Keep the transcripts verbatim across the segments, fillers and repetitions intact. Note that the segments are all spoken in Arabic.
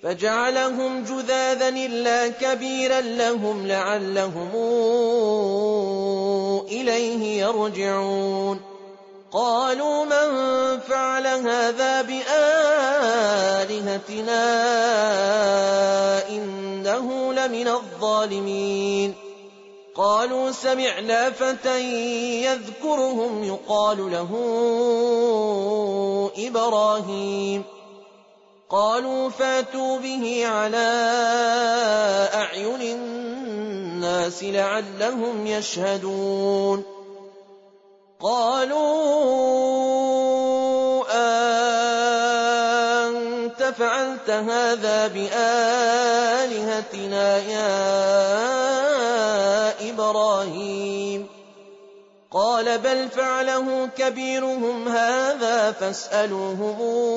فجعلهم جذاذا إلا كبيرا لهم لعلهم إليه يرجعون قالوا من فعل هذا بآلهتنا إنه لمن الظالمين قالوا سمعنا فتى يذكرهم يقال له إبراهيم قالوا فاتوا به على أعين الناس لعلهم يشهدون قالوا أنت فعلت هذا بآلهتنا يا إبراهيم قال بل فعله كبيرهم هذا فاسألوهم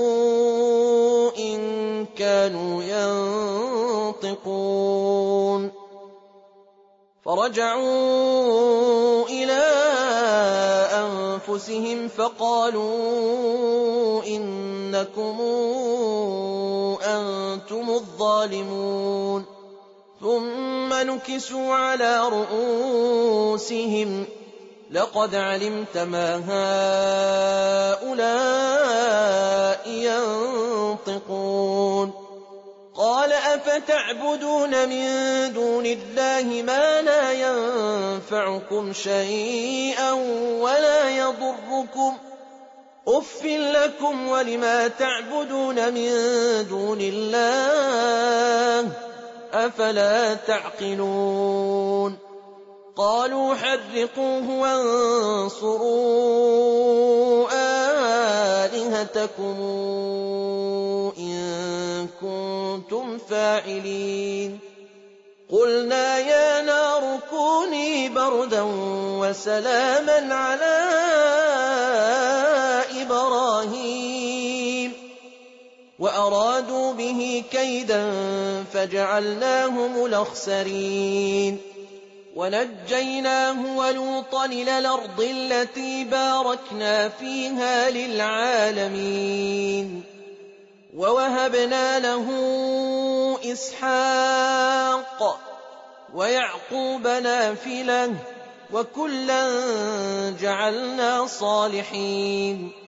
إن كانوا ينطقون فرجعوا إلى أنفسهم فقالوا إنكم أنتم الظالمون ثم نكسوا على رؤوسهم لقد علمت ما هؤلاء ينطقون قال أفتعبدون من دون الله ما لا ينفعكم شيئا ولا يضركم أف لكم ولما تعبدون من دون الله أفلا تعقلون قالوا حرقوه وانصروا آلهتكم إن كنتم فاعلين قلنا يا نار كوني بردا وسلاما على إبراهيم وأرادوا به كيدا فجعلناهم الأخسرين ونجيناه ولوطا إلى الأرض التي باركنا فيها للعالمين ووهبنا له إسحاق ويعقوب نافلة وكلا جعلنا صالحين